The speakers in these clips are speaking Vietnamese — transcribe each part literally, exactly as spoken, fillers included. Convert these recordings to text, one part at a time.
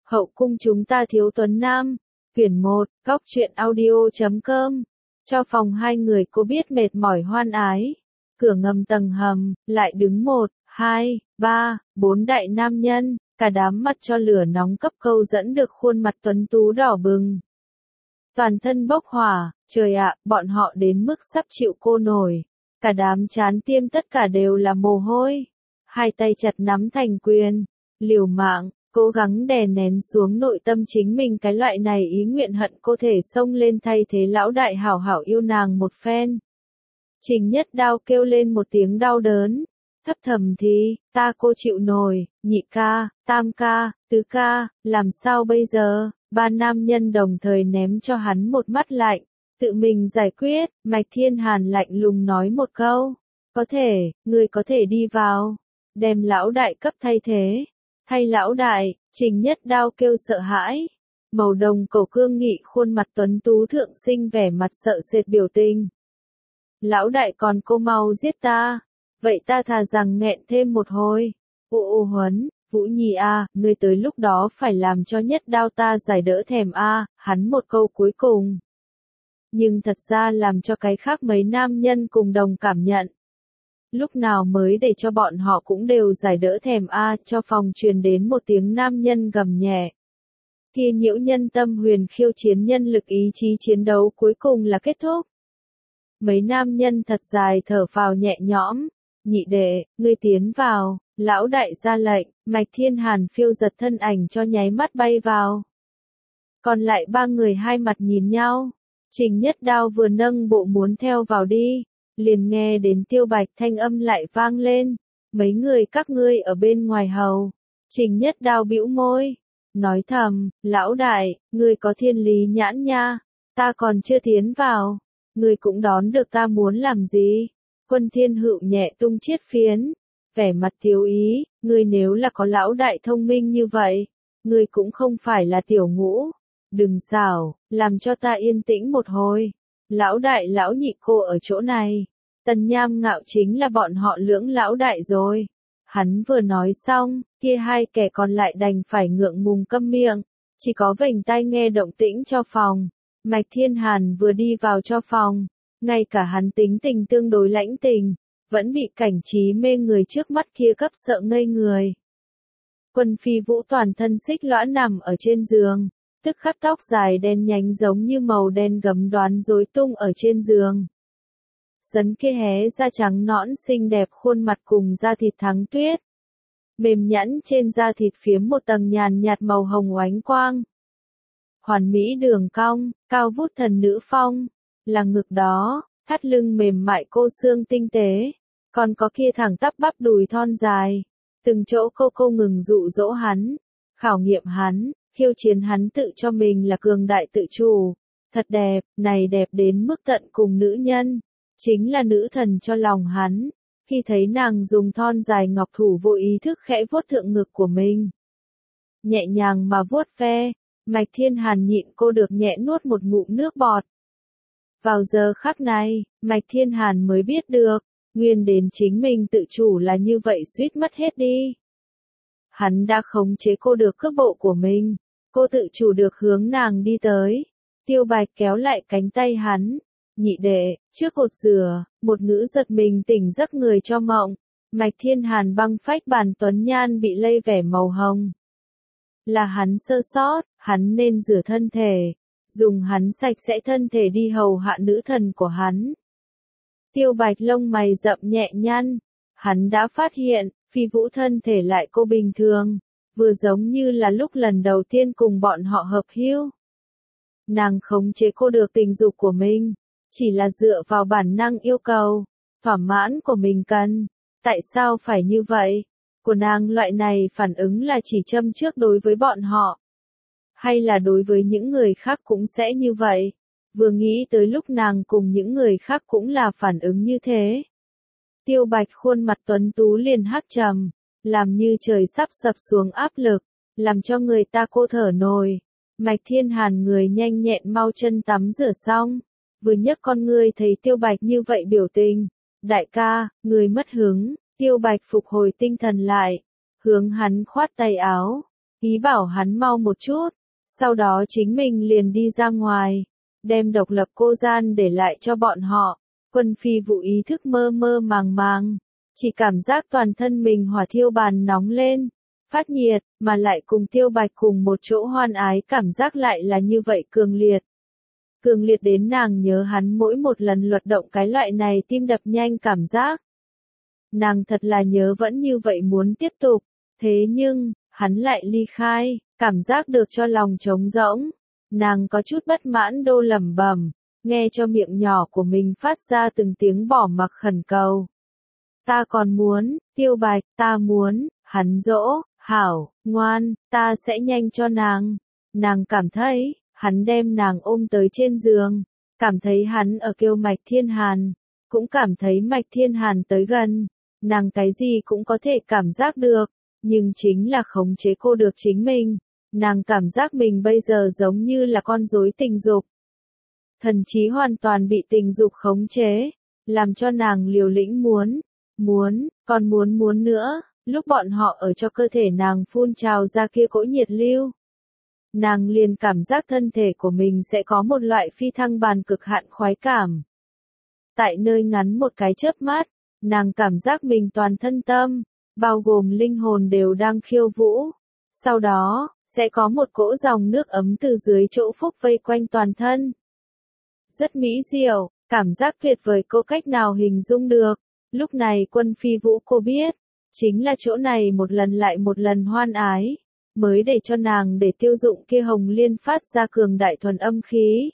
Hậu cung chúng ta thiếu tuấn nam. Quyển một, góc truyện audio.com. Cho phòng hai người cô biết mệt mỏi hoan ái. Cửa ngầm tầng hầm, lại đứng một, hai, ba, bốn đại nam nhân, cả đám mặt cho lửa nóng cấp câu dẫn được khuôn mặt tuấn tú đỏ bừng. Toàn thân bốc hỏa, trời ạ, bọn họ đến mức sắp chịu cô nổi. Cả đám chán tiêm tất cả đều là mồ hôi. Hai tay chặt nắm thành quyền, liều mạng, cố gắng đè nén xuống nội tâm chính mình cái loại này ý nguyện hận cô thể xông lên thay thế lão đại hảo hảo yêu nàng một phen. Trình Nhất Đao kêu lên một tiếng đau đớn, thấp thầm thì, ta cô chịu nổi, nhị ca, tam ca, tứ ca, làm sao bây giờ, ba nam nhân đồng thời ném cho hắn một mắt lạnh, tự mình giải quyết, Mạch Thiên Hàn lạnh lùng nói một câu, có thể, người có thể đi vào, đem lão đại cấp thay thế. Thay lão đại, Trình Nhất Đao kêu sợ hãi. Màu đồng cổ cương nghị khuôn mặt tuấn tú thượng sinh vẻ mặt sợ sệt biểu tình. Lão đại còn cô mau giết ta. Vậy ta thà rằng nghẹn thêm một hồi. Ồ ô Huấn, Vũ Nhi a, ngươi tới lúc đó phải làm cho Nhất Đao ta giải đỡ thèm a, hắn một câu cuối cùng. Nhưng thật ra làm cho cái khác mấy nam nhân cùng đồng cảm nhận. Lúc nào mới để cho bọn họ cũng đều giải đỡ thèm a, cho phòng truyền đến một tiếng nam nhân gầm nhẹ. Kia nhiễu nhân tâm huyền khiêu chiến nhân lực ý chí chiến đấu cuối cùng là kết thúc. Mấy nam nhân thật dài thở phào nhẹ nhõm, nhị đệ, ngươi tiến vào, lão đại ra lệnh, Mạch Thiên Hàn phiêu giật thân ảnh cho nháy mắt bay vào. Còn lại ba người hai mặt nhìn nhau, Trình Nhất Đao vừa nâng bộ muốn theo vào đi. Liền nghe đến Tiêu Bạch thanh âm lại vang lên, mấy người các ngươi ở bên ngoài hầu. Trình Nhất Đao bĩu môi, nói thầm, lão đại, ngươi có thiên lý nhãn nha, ta còn chưa tiến vào, ngươi cũng đón được ta muốn làm gì. Quân Thiên Hựu nhẹ tung chiết phiến, vẻ mặt thiếu ý, ngươi nếu là có lão đại thông minh như vậy, ngươi cũng không phải là tiểu ngũ, đừng xảo, làm cho ta yên tĩnh một hồi. Lão đại lão nhị cô ở chỗ này, Tần Nham Ngạo chính là bọn họ lưỡng lão đại rồi. Hắn vừa nói xong, kia hai kẻ còn lại đành phải ngượng ngùng câm miệng, chỉ có vểnh tai nghe động tĩnh cho phòng. Mạch Thiên Hàn vừa đi vào cho phòng, ngay cả hắn tính tình tương đối lãnh tình, vẫn bị cảnh trí mê người trước mắt kia cấp sợ ngây người. Quân Phi Vũ toàn thân xích lõa nằm ở trên giường. Tức khắc tóc dài đen nhánh giống như màu đen gấm đoán rối tung ở trên giường. Sấn kia hé da trắng nõn xinh đẹp khuôn mặt cùng da thịt thắng tuyết. Mềm nhẵn trên da thịt phiếm một tầng nhàn nhạt màu hồng oánh quang. Hoàn mỹ đường cong, cao vút thần nữ phong, là ngực đó, thắt lưng mềm mại cô xương tinh tế, còn có kia thẳng tắp bắp đùi thon dài, từng chỗ cô cô ngừng dụ dỗ hắn, khảo nghiệm hắn. Khiêu chiến hắn tự cho mình là cường đại tự chủ, thật đẹp, này đẹp đến mức tận cùng nữ nhân, chính là nữ thần cho lòng hắn, khi thấy nàng dùng thon dài ngọc thủ vô ý thức khẽ vuốt thượng ngực của mình. Nhẹ nhàng mà vuốt ve, Mạch Thiên Hàn nhịn cô được nhẹ nuốt một ngụm nước bọt. Vào giờ khắc này, Mạch Thiên Hàn mới biết được, nguyên đến chính mình tự chủ là như vậy suýt mất hết đi. Hắn đã khống chế cô được cước bộ của mình. Cô tự chủ được hướng nàng đi tới. Tiêu Bạch kéo lại cánh tay hắn. Nhị đệ, trước cột rửa, một ngữ giật mình tỉnh giấc người cho mộng. Mạch Thiên Hàn băng phách bàn tuấn nhan bị lây vẻ màu hồng. Là hắn sơ sót, hắn nên rửa thân thể. Dùng hắn sạch sẽ thân thể đi hầu hạ nữ thần của hắn. Tiêu Bạch lông mày rậm nhẹ nhăn. Hắn đã phát hiện, Phi Vũ thân thể lại cô bình thường. Vừa giống như là lúc lần đầu tiên cùng bọn họ hợp hưu. Nàng khống chế cô được tình dục của mình, chỉ là dựa vào bản năng yêu cầu, thỏa mãn của mình cần. Tại sao phải như vậy? Của nàng loại này phản ứng là chỉ châm trước đối với bọn họ. Hay là đối với những người khác cũng sẽ như vậy? Vừa nghĩ tới lúc nàng cùng những người khác cũng là phản ứng như thế. Tiêu Bạch khuôn mặt tuấn tú liền hắc trầm. Làm như trời sắp sập xuống áp lực, làm cho người ta cô thở nổi. Mạch Thiên Hàn người nhanh nhẹn mau chân tắm rửa xong, vừa nhấc con ngươi thấy Tiêu Bạch như vậy biểu tình. Đại ca, người mất hứng, Tiêu Bạch phục hồi tinh thần lại, hướng hắn khoát tay áo. ý bảo hắn mau một chút, sau đó chính mình liền đi ra ngoài, đem độc lập cô gian để lại cho bọn họ. Quân Phi Vũ ý thức mơ mơ màng màng, chỉ cảm giác toàn thân mình hỏa thiêu bàn nóng lên, phát nhiệt, mà lại cùng Tiêu Bạch cùng một chỗ hoan ái cảm giác lại là như vậy cường liệt. Cường liệt đến nàng nhớ hắn mỗi một lần luật động cái loại này tim đập nhanh cảm giác. Nàng thật là nhớ vẫn như vậy muốn tiếp tục, thế nhưng, hắn lại ly khai, cảm giác được cho lòng trống rỗng. Nàng có chút bất mãn đô lẩm bẩm, nghe cho miệng nhỏ của mình phát ra từng tiếng bỏ mặc khẩn cầu. Ta còn muốn, Tiêu Bạch, ta muốn, hắn dỗ, hảo, ngoan, ta sẽ nhanh cho nàng. Nàng cảm thấy, hắn đem nàng ôm tới trên giường, cảm thấy hắn ở kêu Mạch Thiên Hàn, cũng cảm thấy Mạch Thiên Hàn tới gần, nàng cái gì cũng có thể cảm giác được, nhưng chính là khống chế cô được chính mình, nàng cảm giác mình bây giờ giống như là con rối tình dục. Thần trí hoàn toàn bị tình dục khống chế, làm cho nàng liều lĩnh muốn, muốn, còn muốn muốn nữa, lúc bọn họ ở cho cơ thể nàng phun trào ra kia cỗ nhiệt lưu. Nàng liền cảm giác thân thể của mình sẽ có một loại phi thăng bàn cực hạn khoái cảm. Tại nơi ngắn một cái chớp mắt, nàng cảm giác mình toàn thân tâm, bao gồm linh hồn đều đang khiêu vũ. Sau đó, sẽ có một cỗ dòng nước ấm từ dưới chỗ phúc vây quanh toàn thân. Rất mỹ diệu, cảm giác tuyệt vời cô cách nào hình dung được. Lúc này Quân Phi Vũ cô biết, chính là chỗ này một lần lại một lần hoan ái, mới để cho nàng để tiêu dụng kia hồng liên phát ra cường đại thuần âm khí.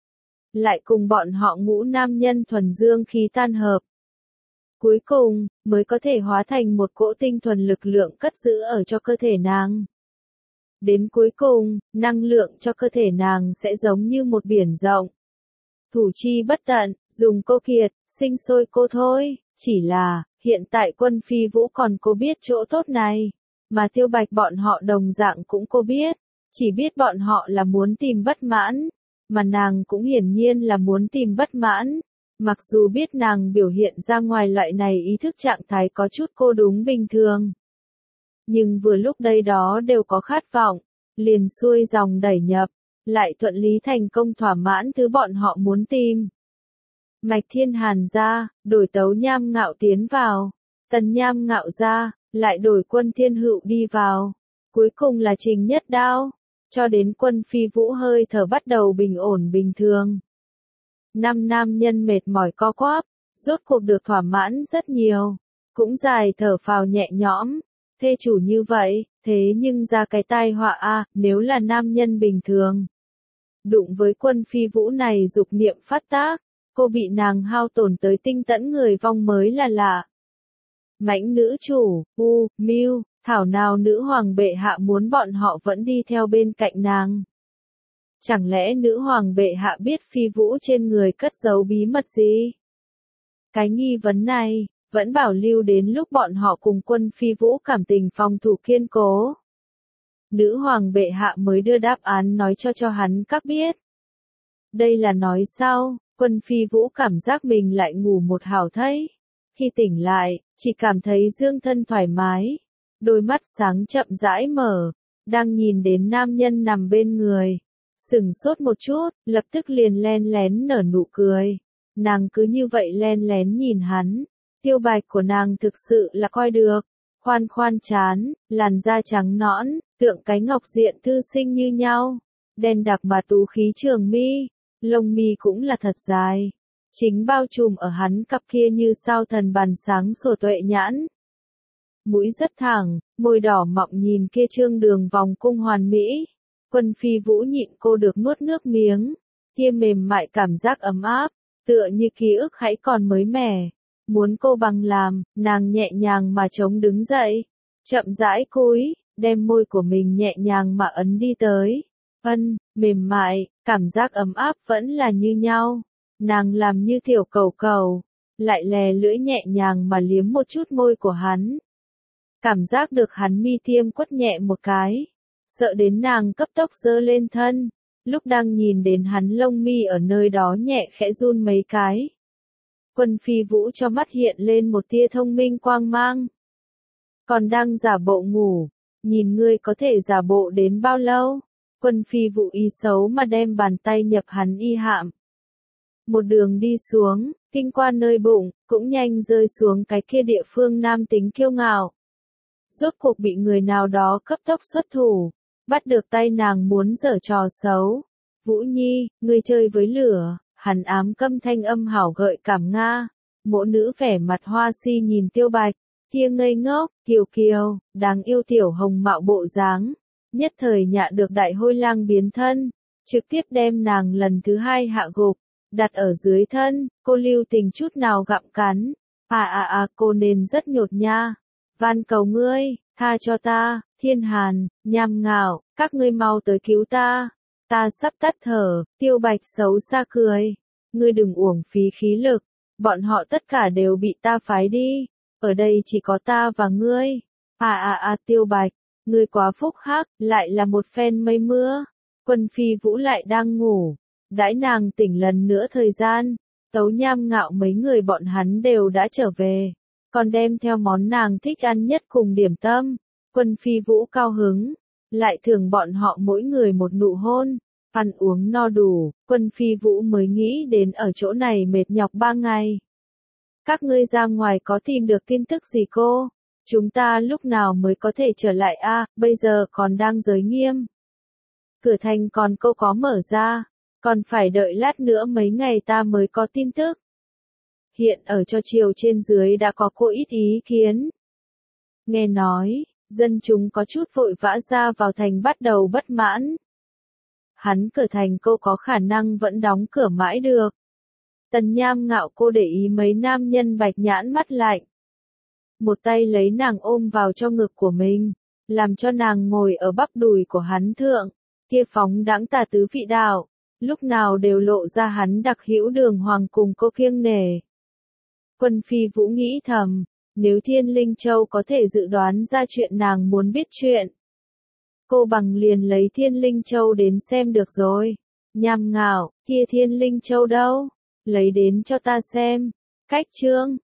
Lại cùng bọn họ ngũ nam nhân thuần dương khí tan hợp. Cuối cùng, mới có thể hóa thành một cỗ tinh thuần lực lượng cất giữ ở cho cơ thể nàng. Đến cuối cùng, năng lượng cho cơ thể nàng sẽ giống như một biển rộng. Thủ chi bất tận, dùng cô kiệt, sinh sôi cô thôi, chỉ là, hiện tại Quân Phi Vũ còn cô biết chỗ tốt này, mà Tiêu Bạch bọn họ đồng dạng cũng cô biết, chỉ biết bọn họ là muốn tìm bất mãn, mà nàng cũng hiển nhiên là muốn tìm bất mãn, mặc dù biết nàng biểu hiện ra ngoài loại này ý thức trạng thái có chút cô đúng bình thường. Nhưng vừa lúc đây đó đều có khát vọng, liền xuôi dòng đẩy nhập, lại thuận lý thành công thỏa mãn thứ bọn họ muốn tìm. Mạch Thiên Hàn ra, đổi Tấu Nham Ngạo tiến vào, Tần Nham Ngạo ra, lại đổi Quân Thiên Hựu đi vào, cuối cùng là Trình Nhất Đao, cho đến Quân Phi Vũ hơi thở bắt đầu bình ổn bình thường. Năm nam nhân mệt mỏi co quắp, rốt cuộc được thỏa mãn rất nhiều, cũng dài thở phào nhẹ nhõm, thê chủ như vậy, thế nhưng ra cái tai họa a, nếu là nam nhân bình thường. Đụng với Quân Phi Vũ này dục niệm phát tác, cô bị nàng hao tổn tới tinh tẫn người vong mới là lạ. Mãnh nữ chủ, u, mưu, thảo nào nữ hoàng bệ hạ muốn bọn họ vẫn đi theo bên cạnh nàng. Chẳng lẽ nữ hoàng bệ hạ biết Phi Vũ trên người cất giấu bí mật gì? Cái nghi vấn này, vẫn bảo lưu đến lúc bọn họ cùng Quân Phi Vũ cảm tình phòng thủ kiên cố. Nữ hoàng bệ hạ mới đưa đáp án nói cho cho hắn các biết. Đây là nói sau, Quân Phi Vũ cảm giác mình lại ngủ một hảo thấy. Khi tỉnh lại, chỉ cảm thấy dương thân thoải mái, đôi mắt sáng chậm rãi mở, đang nhìn đến nam nhân nằm bên người. Sửng sốt một chút, lập tức liền len lén nở nụ cười. Nàng cứ như vậy len lén nhìn hắn. Tiêu Bạch của nàng thực sự là coi được. Khoan khoan chán, làn da trắng nõn, tượng cái ngọc diện thư sinh như nhau. Đen đặc mà tú khí trường mi, lông mi cũng là thật dài. Chính bao trùm ở hắn cặp kia như sao thần bàn sáng sổ tuệ nhãn. Mũi rất thẳng, môi đỏ mọng nhìn kia trương đường vòng cung hoàn mỹ. Quân Phi Vũ nhịn cô được nuốt nước miếng, kia mềm mại cảm giác ấm áp, tựa như ký ức hãy còn mới mẻ. Muốn cô bằng làm, nàng nhẹ nhàng mà chống đứng dậy, chậm rãi cúi, đem môi của mình nhẹ nhàng mà ấn đi tới. Ân, mềm mại, cảm giác ấm áp vẫn là như nhau. Nàng làm như tiểu cầu cầu, lại lè lưỡi nhẹ nhàng mà liếm một chút môi của hắn. Cảm giác được hắn mi tiêm quất nhẹ một cái, sợ đến nàng cấp tốc giơ lên thân, lúc đang nhìn đến hắn lông mi ở nơi đó nhẹ khẽ run mấy cái. Quân Phi Vũ cho mắt hiện lên một tia thông minh quang mang. Còn đang giả bộ ngủ, nhìn ngươi có thể giả bộ đến bao lâu. Quân phi vũ ý xấu mà đem bàn tay nhập hắn y hạm. Một đường đi xuống, kinh qua nơi bụng, cũng nhanh rơi xuống cái kia địa phương nam tính kiêu ngạo. Rốt cuộc bị người nào đó cấp tốc xuất thủ, bắt được tay nàng muốn giở trò xấu. Vũ Nhi, ngươi chơi với lửa, hắn ám câm thanh âm hảo gợi cảm Nga. Mộ nữ vẻ mặt hoa si nhìn Tiêu Bạch, kia ngây ngốc, kiều kiều, đáng yêu tiểu hồng mạo bộ dáng. Nhất thời nhạ được đại hôi lang biến thân, trực tiếp đem nàng lần thứ hai hạ gục, đặt ở dưới thân, cô lưu tình chút nào gặm cắn. À à à cô nên rất nhột nha. Van cầu ngươi, tha cho ta, Thiên Hàn, Nham Ngạo, các ngươi mau tới cứu ta. Ta sắp tắt thở, Tiêu Bạch xấu xa cười. Ngươi đừng uổng phí khí lực, bọn họ tất cả đều bị ta phái đi. Ở đây chỉ có ta và ngươi. À à à Tiêu Bạch, ngươi quá phúc hắc, lại là một phen mây mưa. Quân phi vũ lại đang ngủ. Đãi nàng tỉnh lần nữa thời gian, Tấu Nham Ngạo mấy người bọn hắn đều đã trở về. Còn đem theo món nàng thích ăn nhất cùng điểm tâm. Quân phi vũ cao hứng, lại thưởng bọn họ mỗi người một nụ hôn. Ăn uống no đủ, quân phi vũ mới nghĩ đến ở chỗ này mệt nhọc ba ngày. Các ngươi ra ngoài có tìm được tin tức gì cô? Chúng ta lúc nào mới có thể trở lại a? À, bây giờ còn đang giới nghiêm. Cửa thành còn cô có mở ra, còn phải đợi lát nữa mấy ngày ta mới có tin tức. Hiện ở cho triều trên dưới đã có cô ít ý kiến. Nghe nói, dân chúng có chút vội vã ra vào thành bắt đầu bất mãn. Hắn cửa thành cô có khả năng vẫn đóng cửa mãi được. Tần Nham Ngạo cô để ý mấy nam nhân bạch nhãn mắt lạnh. Một tay lấy nàng ôm vào trong ngực của mình, làm cho nàng ngồi ở bắp đùi của hắn thượng, kia phóng đãng tà tứ vị đạo, lúc nào đều lộ ra hắn đặc hữu đường hoàng cùng cô kiêng nể. Quân phi vũ nghĩ thầm, nếu Thiên Linh Châu có thể dự đoán ra chuyện nàng muốn biết chuyện, cô bằng liền lấy Thiên Linh Châu đến xem được rồi. Nham Ngạo, kia Thiên Linh Châu đâu? Lấy đến cho ta xem. Cách chương